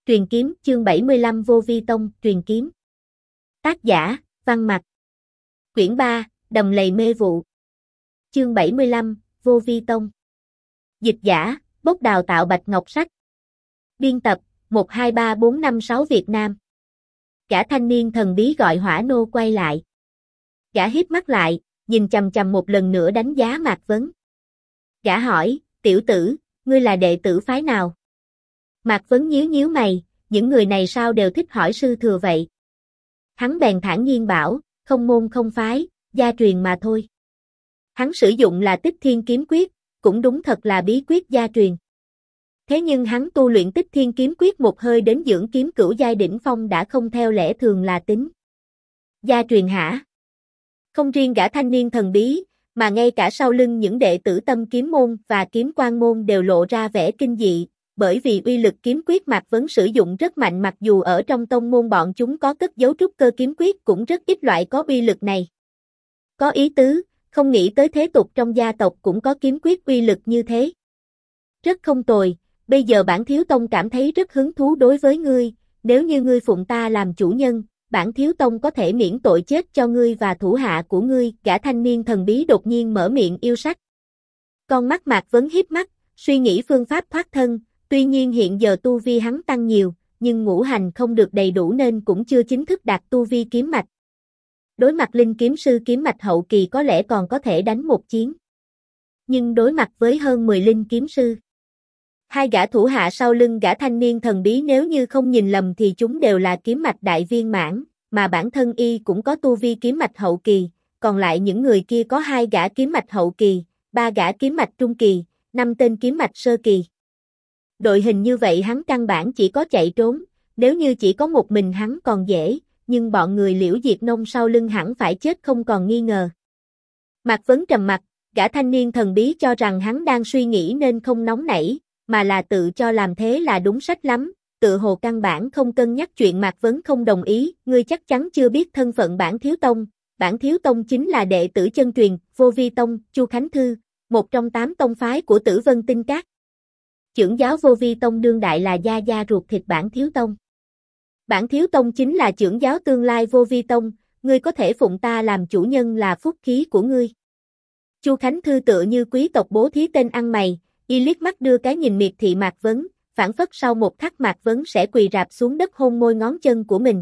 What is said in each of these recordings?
Truyền kiếm chương 75 Vô Vi Tông truyền kiếm. Tác giả, Văn Mặc. Quyển 3, Đầm lầy mê vụ. Chương 75, Vô Vi Tông. Dịch giả, Bốc đào tạo Bạch Ngọc Sách. Biên tập, 123456 Việt Nam. Gã thanh niên thần bí gọi Hỏa Nô quay lại. Gã híp mắt lại, nhìn chằm chằm một lần nữa đánh giá Mạc Vấn. Gã hỏi, tiểu tử, ngươi là đệ tử phái nào? Mạc Vấn nhíu nhíu mày, những người này sao đều thích hỏi sư thừa vậy? Hắn bèn thản nhiên bảo, không môn không phái, gia truyền mà thôi. Hắn sử dụng là Tích Thiên Kiếm Quyết, cũng đúng thật là bí quyết gia truyền. Thế nhưng hắn tu luyện Tích Thiên Kiếm Quyết một hơi đến dưỡng kiếm cửu giai đỉnh phong đã không theo lẽ thường là tính. Gia truyền hả? Không riêng gã thanh niên thần bí, mà ngay cả sau lưng những đệ tử Tâm Kiếm môn và Kiếm Quang môn đều lộ ra vẻ kinh dị, bởi vì uy lực kiếm quyết Mạc Vấn sử dụng rất mạnh, mặc dù ở trong tông môn bọn chúng có cất giấu trúc cơ kiếm quyết cũng rất ít loại có uy lực này. Có ý tứ, không nghĩ tới thế tục trong gia tộc cũng có kiếm quyết uy lực như thế. Rất không tồi, bây giờ bản thiếu tông cảm thấy rất hứng thú đối với ngươi, nếu như ngươi phụng ta làm chủ nhân, bản thiếu tông có thể miễn tội chết cho ngươi và thủ hạ của ngươi. Gã thanh niên thần bí đột nhiên mở miệng yêu sách. Con mắt Mạc Vấn híp mắt, suy nghĩ phương pháp thoát thân. Tuy nhiên hiện giờ tu vi hắn tăng nhiều, nhưng ngũ hành không được đầy đủ nên cũng chưa chính thức đạt tu vi kiếm mạch. Đối mặt linh kiếm sư kiếm mạch hậu kỳ có lẽ còn có thể đánh một chiến. Nhưng đối mặt với hơn 10 linh kiếm sư, hai gã thủ hạ sau lưng gã thanh niên thần bí nếu như không nhìn lầm thì chúng đều là kiếm mạch đại viên mãn, mà bản thân y cũng có tu vi kiếm mạch hậu kỳ, còn lại những người kia có 2 gã kiếm mạch hậu kỳ, 3 gã kiếm mạch trung kỳ, 5 tên kiếm mạch sơ kỳ. Đội hình như vậy hắn căn bản chỉ có chạy trốn, nếu như chỉ có một mình hắn còn dễ, nhưng bọn người Liễu Diệt Nông sau lưng hẳn phải chết không còn nghi ngờ. Mạc Vấn trầm mặt, gã thanh niên thần bí cho rằng hắn đang suy nghĩ nên không nóng nảy, mà là tự cho làm thế là đúng sách lắm, tự hồ căn bản không cân nhắc chuyện. Mạc Vấn không đồng ý, ngươi chắc chắn chưa biết thân phận bản thiếu tông chính là đệ tử chân truyền, Vô Vi Tông, Chu Khánh Thư, một trong 8 tông phái của Tử Vân Tinh Các. Chưởng giáo Vô Vi Tông đương đại là gia gia ruột thịt bản thiếu tông. Bản thiếu tông chính là chưởng giáo tương lai Vô Vi Tông, ngươi có thể phụng ta làm chủ nhân là phúc khí của ngươi. Chu Khánh Thư tựa như quý tộc bố thí tên ăn mày, y liếc mắt đưa cái nhìn miệt thị Mạc Vấn, phảng phất sau một khắc Mạc Vấn sẽ quỳ rạp xuống đất hôn môi ngón chân của mình.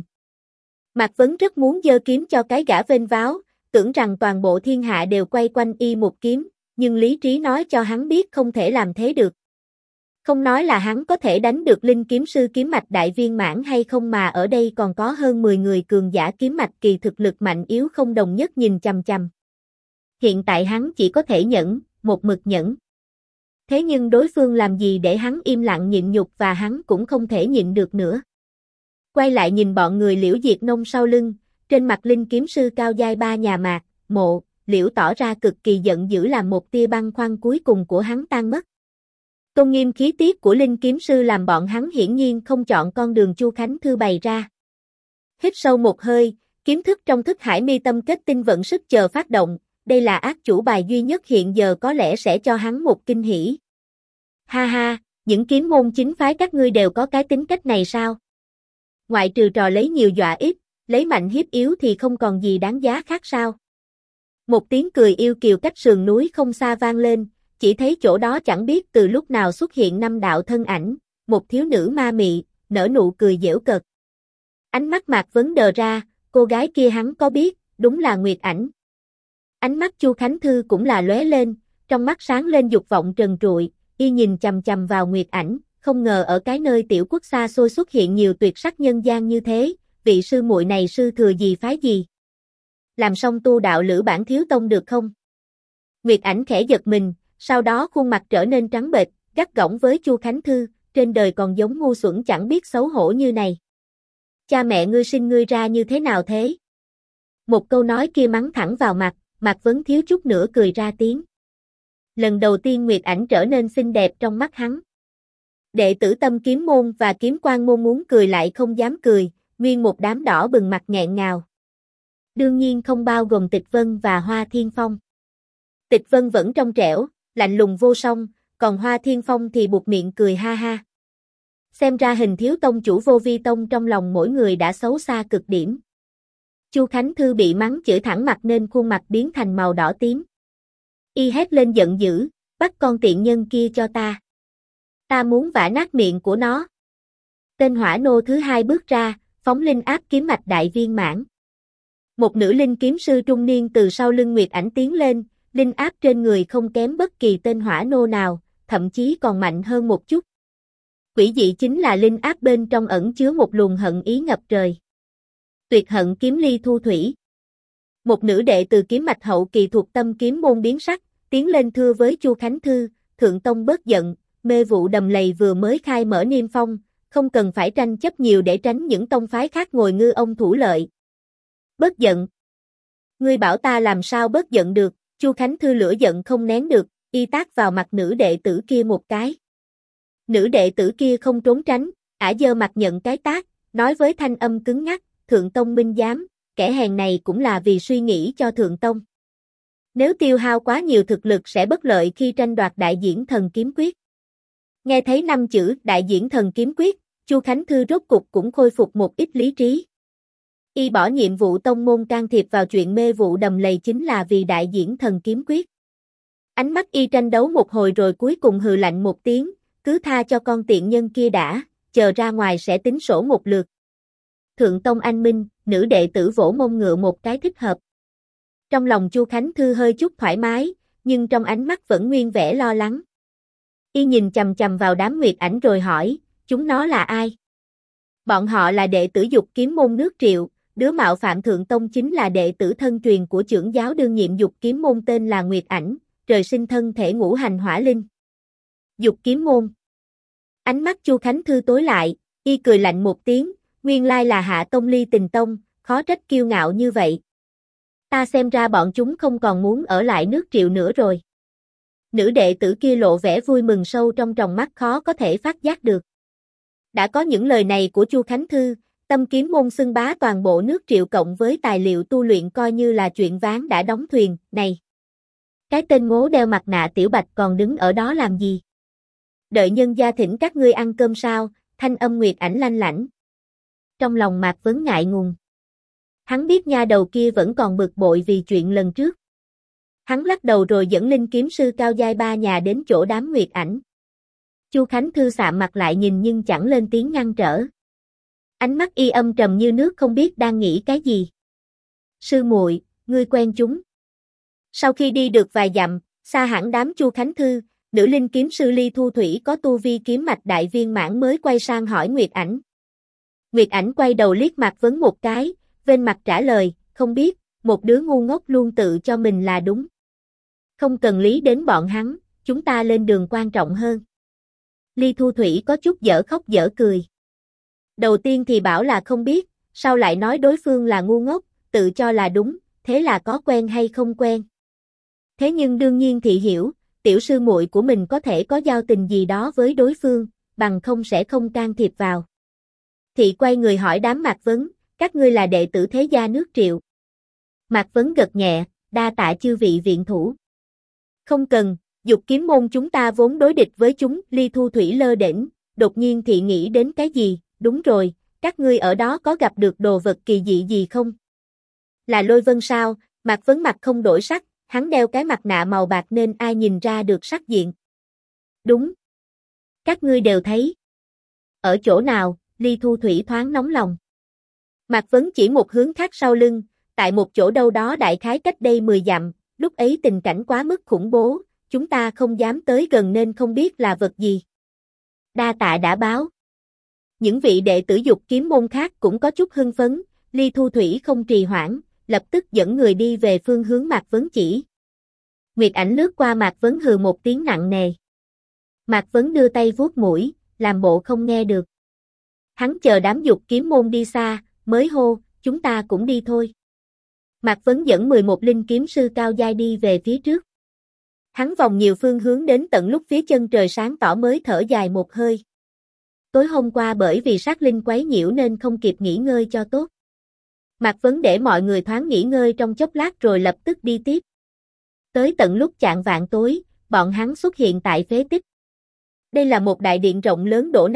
Mạc Vấn rất muốn giơ kiếm cho cái gã vênh váo, tưởng rằng toàn bộ thiên hạ đều quay quanh y một kiếm, nhưng lý trí nói cho hắn biết không thể làm thế được. Không nói là hắn có thể đánh được linh kiếm sư kiếm mạch đại viên mãn hay không, mà ở đây còn có hơn 10 người cường giả kiếm mạch kỳ thực lực mạnh yếu không đồng nhất nhìn chằm chằm. Hiện tại hắn chỉ có thể nhẫn, một mực nhẫn. Thế nhưng đối phương làm gì để hắn im lặng nhịn nhục, và hắn cũng không thể nhịn được nữa. Quay lại nhìn bọn người Liễu Diệt Nông sau lưng, trên mặt linh kiếm sư cao giai 3 nhà Mạc, Mộ, Liễu tỏ ra cực kỳ giận dữ, làm một tia băng khoăn cuối cùng của hắn tan mất. Tôn nghiêm khí tiết của linh kiếm sư làm bọn hắn hiển nhiên không chọn con đường Chu Khánh Thư bày ra. Hít sâu một hơi, kiếm thức trong thức hải mi tâm kết tinh vận sức chờ phát động, đây là ác chủ bài duy nhất hiện giờ có lẽ sẽ cho hắn một kinh hỉ. Ha ha, những kiếm môn chính phái các ngươi đều có cái tính cách này sao? Ngoại trừ trò lấy nhiều dọa ít, lấy mạnh hiếp yếu thì không còn gì đáng giá khác sao? Một tiếng cười yêu kiều cách sườn núi không xa vang lên. Chỉ thấy chỗ đó chẳng biết từ lúc nào xuất hiện 5 đạo thân ảnh, một thiếu nữ ma mị, nở nụ cười giễu cợt. Ánh mắt Mạc Vấn đờ ra, cô gái kia hắn có biết, đúng là Nguyệt Ảnh. Ánh mắt Chu Khánh Thư cũng là lóe lên, trong mắt sáng lên dục vọng trần trụi, y nhìn chằm chằm vào Nguyệt Ảnh, không ngờ ở cái nơi tiểu quốc xa xôi xuất hiện nhiều tuyệt sắc nhân gian như thế, vị sư muội này sư thừa gì phái gì? Làm xong tu đạo lữ bản thiếu tông được không? Nguyệt Ảnh khẽ giật mình. Sau đó khuôn mặt trở nên trắng bệch, gắt gỏng với Chu Khánh Thư, trên đời còn giống ngu xuẩn chẳng biết xấu hổ như này. Cha mẹ ngươi sinh ngươi ra như thế nào thế? Một câu nói kia mắng thẳng vào mặt, Mạc Vấn thiếu chút nữa cười ra tiếng. Lần đầu tiên Nguyệt Ảnh trở nên xinh đẹp trong mắt hắn. Đệ tử Tâm Kiếm môn và Kiếm Quang môn muốn cười lại không dám cười, nguyên một đám đỏ bừng mặt nghẹn ngào. Đương nhiên không bao gồm Tịch Vân và Hoa Thiên Phong. Tịch Vân vẫn trong trẻo, lạnh lùng vô song, còn Hoa Thiên Phong thì buột miệng cười ha ha. Xem ra hình thiếu tông chủ Vô Vi Tông trong lòng mỗi người đã xấu xa cực điểm. Chu Khánh Thư bị mắng chửi thẳng mặt nên khuôn mặt biến thành màu đỏ tím. Y hét lên giận dữ, bắt con tiện nhân kia cho ta. Ta muốn vả nát miệng của nó. Tên hỏa nô thứ hai bước ra, phóng linh áp kiếm mạch đại viên mãn. Một nữ linh kiếm sư trung niên từ sau lưng Nguyệt Ảnh tiến lên, linh áp trên người không kém bất kỳ tên hỏa nô nào, thậm chí còn mạnh hơn một chút. Quỷ dị chính là linh áp bên trong ẩn chứa một luồng hận ý ngập trời. Tuyệt hận kiếm ly thu thủy. Một nữ đệ từ kiếm mạch hậu kỳ thuộc tâm kiếm môn biến sắc, tiến lên thưa với Chu Khánh Thư, thượng tông bớt giận, mê vụ đầm lầy vừa mới khai mở niêm phong, không cần phải tranh chấp nhiều để tránh những tông phái khác ngồi ngư ông thủ lợi. Bớt giận. Ngươi bảo ta làm sao bớt giận được, Chu Khánh Thư lửa giận không nén được, y tát vào mặt nữ đệ tử kia một cái. Nữ đệ tử kia không trốn tránh, ả giơ mặt nhận cái tát, nói với thanh âm cứng ngắc, thượng tông minh giám, kẻ hèn này cũng là vì suy nghĩ cho thượng tông. Nếu tiêu hao quá nhiều thực lực sẽ bất lợi khi tranh đoạt đại diễn thần kiếm quyết. Nghe thấy 5 chữ đại diễn thần kiếm quyết, Chu Khánh Thư rốt cục cũng khôi phục một ít lý trí. Y bỏ nhiệm vụ tông môn can thiệp vào chuyện mê vụ đầm lầy chính là vì đại diễn thần kiếm quyết. Ánh mắt y tranh đấu một hồi rồi cuối cùng hừ lạnh một tiếng, cứ tha cho con tiện nhân kia đã, chờ ra ngoài sẽ tính sổ một lượt. Thượng tông anh minh, nữ đệ tử vỗ mông ngựa một cái thích hợp. Trong lòng Chu Khánh Thư hơi chút thoải mái, nhưng trong ánh mắt vẫn nguyên vẻ lo lắng. Y nhìn chằm chằm vào đám Nguyệt Ảnh rồi hỏi, chúng nó là ai? Bọn họ là đệ tử Dục Kiếm môn nước Triệu, đứa mạo phạm thượng tông chính là đệ tử thân truyền của trưởng giáo đương nhiệm Dục Kiếm môn tên là Nguyệt Ảnh, trời sinh thân thể ngũ hành hỏa linh. Dục Kiếm môn. Ánh mắt Chu Khánh Thư tối lại, y cười lạnh một tiếng, nguyên lai là Hạ tông ly tình tông, khó trách kiêu ngạo như vậy. Ta xem ra bọn chúng không còn muốn ở lại nước Triệu nữa rồi. Nữ đệ tử kia lộ vẻ vui mừng sâu trong tròng mắt khó có thể phát giác được. Đã có những lời này của Chu Khánh Thư, tâm kiếm môn xưng bá toàn bộ nước Triệu cộng với tài liệu tu luyện coi như là chuyện ván đã đóng thuyền, này. Cái tên ngố đeo mặt nạ Tiểu Bạch còn đứng ở đó làm gì? Đợi nhân gia thỉnh các ngươi ăn cơm sao, thanh âm Nguyệt Ảnh lanh lảnh. Trong lòng Mạc Vấn ngại ngùng. Hắn biết nha đầu kia vẫn còn bực bội vì chuyện lần trước. Hắn lắc đầu rồi dẫn linh kiếm sư cao giai ba nhà đến chỗ đám Nguyệt Ảnh. Chu Khánh Thư sạm mặt lại nhìn nhưng chẳng lên tiếng ngăn trở. Ánh mắt y âm trầm như nước không biết đang nghĩ cái gì. Sư muội, ngươi quen chúng. Sau khi đi được vài dặm, xa hẳn đám Chu Khánh Thư, nữ linh kiếm sư Ly Thu Thủy có tu vi kiếm mạch đại viên mãn mới quay sang hỏi Nguyệt Ảnh. Nguyệt Ảnh quay đầu liếc Mạc Vấn một cái, vênh mặt trả lời, không biết, một đứa ngu ngốc luôn tự cho mình là đúng. Không cần lý đến bọn hắn, chúng ta lên đường quan trọng hơn. Ly Thu Thủy có chút dở khóc dở cười. Đầu tiên thì bảo là không biết, sau lại nói đối phương là ngu ngốc, tự cho là đúng, thế là có quen hay không quen. Thế nhưng đương nhiên thị hiểu, tiểu sư muội của mình có thể có giao tình gì đó với đối phương, bằng không sẽ không can thiệp vào. Thị quay người hỏi đám Mạc Vấn, các ngươi là đệ tử thế gia nước Triệu. Mạc Vấn gật nhẹ, đa tạ chư vị viện thủ. Không cần, Dục Kiếm môn chúng ta vốn đối địch với chúng, Ly Thu Thủy lơ đễnh, đột nhiên thị nghĩ đến cái gì, đúng rồi, các ngươi ở đó có gặp được đồ vật kỳ dị gì không? Là lôi vân sao? Mạc Vấn mặt không đổi sắc, hắn đeo cái mặt nạ màu bạc nên ai nhìn ra được sắc diện. Đúng. Các ngươi đều thấy. Ở chỗ nào? Ly Thu Thủy thoáng nóng lòng. Mạc Vấn chỉ một hướng khác sau lưng, tại một chỗ đâu đó đại khái cách đây 10 dặm, lúc ấy tình cảnh quá mức khủng bố, chúng ta không dám tới gần nên không biết là vật gì. Đa tạ đã báo. Những vị đệ tử Dục Kiếm môn khác cũng có chút hưng phấn, Ly Thu Thủy không trì hoãn, lập tức dẫn người đi về phương hướng Mạc Vấn chỉ. Nguyệt Ảnh lướt qua Mạc Vấn hừ một tiếng nặng nề. Mạc Vấn đưa tay vuốt mũi, làm bộ không nghe được. Hắn chờ đám Dục Kiếm môn đi xa, mới hô, chúng ta cũng đi thôi. Mạc Vấn dẫn 11 linh kiếm sư cao giai đi về phía trước. Hắn vòng nhiều phương hướng đến tận lúc phía chân trời sáng tỏ mới thở dài một hơi. Tối hôm qua bởi vì sát linh quấy nhiễu nên không kịp nghỉ ngơi cho tốt. Mạc Vấn để mọi người thoáng nghỉ ngơi trong chốc lát rồi lập tức đi tiếp. Tới tận lúc chạng vạng tối, bọn hắn xuất hiện tại phế tích. Đây là một đại điện rộng lớn đổ nát,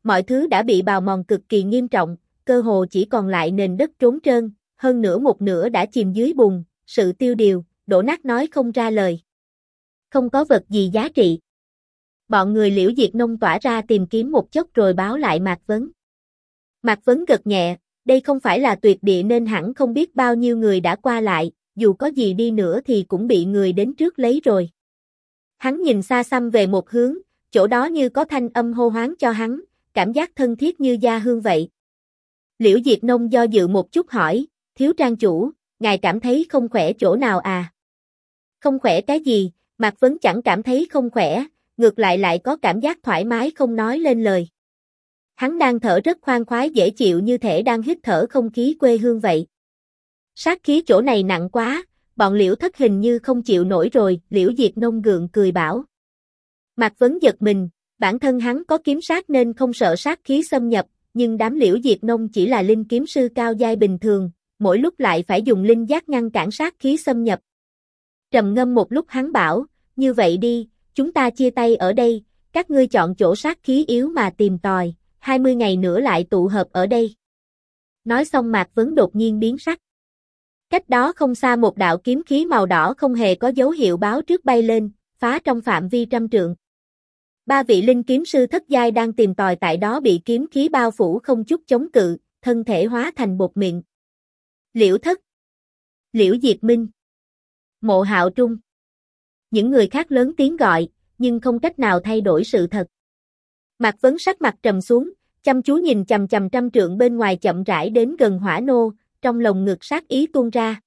mọi thứ đã bị bào mòn cực kỳ nghiêm trọng, cơ hồ chỉ còn lại nền đất trống trơn, hơn nữa một nửa đã chìm dưới bùn, sự tiêu điều, đổ nát nói không ra lời. Không có vật gì giá trị. Bọn người Liễu Diệt Nông tỏa ra tìm kiếm một chốc rồi báo lại Mạc Vấn. Mạc Vấn gật nhẹ, đây không phải là tuyệt địa nên hẳn không biết bao nhiêu người đã qua lại, dù có gì đi nữa thì cũng bị người đến trước lấy rồi. Hắn nhìn xa xăm về một hướng, chỗ đó như có thanh âm hô hoán cho hắn, cảm giác thân thiết như gia hương vậy. Liễu Diệt Nông do dự một chút hỏi, thiếu trang chủ, ngài cảm thấy không khỏe chỗ nào à? Không khỏe cái gì, Mạc Vấn chẳng cảm thấy không khỏe, ngược lại có cảm giác thoải mái không nói lên lời. Hắn đang thở rất khoan khoái dễ chịu như thể đang hít thở không khí quê hương vậy. Sát khí chỗ này nặng quá, bọn Liễu Thất hình như không chịu nổi rồi, Liễu Diệt Nông gượng cười bảo. Mạc Vấn giật mình, bản thân hắn có kiếm sát nên không sợ sát khí xâm nhập, nhưng đám Liễu Diệt Nông chỉ là linh kiếm sư cao giai bình thường, mỗi lúc lại phải dùng linh giác ngăn cản sát khí xâm nhập. Trầm ngâm một lúc hắn bảo, như vậy đi, chúng ta chia tay ở đây, các ngươi chọn chỗ sát khí yếu mà tìm tòi, 20 ngày nữa lại tụ hợp ở đây. Nói xong Mạc Vấn đột nhiên biến sắc. Cách đó không xa một đạo kiếm khí màu đỏ không hề có dấu hiệu báo trước bay lên, phá trong phạm vi trăm trượng. 3 vị linh kiếm sư thất giai đang tìm tòi tại đó bị kiếm khí bao phủ không chút chống cự, thân thể hóa thành bột mịn. Liễu Thất, Liễu Diệt Minh, Mộ Hạo Trung. Những người khác lớn tiếng gọi, nhưng không cách nào thay đổi sự thật. Mạc Vấn sắc mặt trầm xuống, chăm chú nhìn chằm chằm trăm trượng bên ngoài chậm rãi đến gần Hỏa Nô, trong lồng ngực sát ý tuôn ra.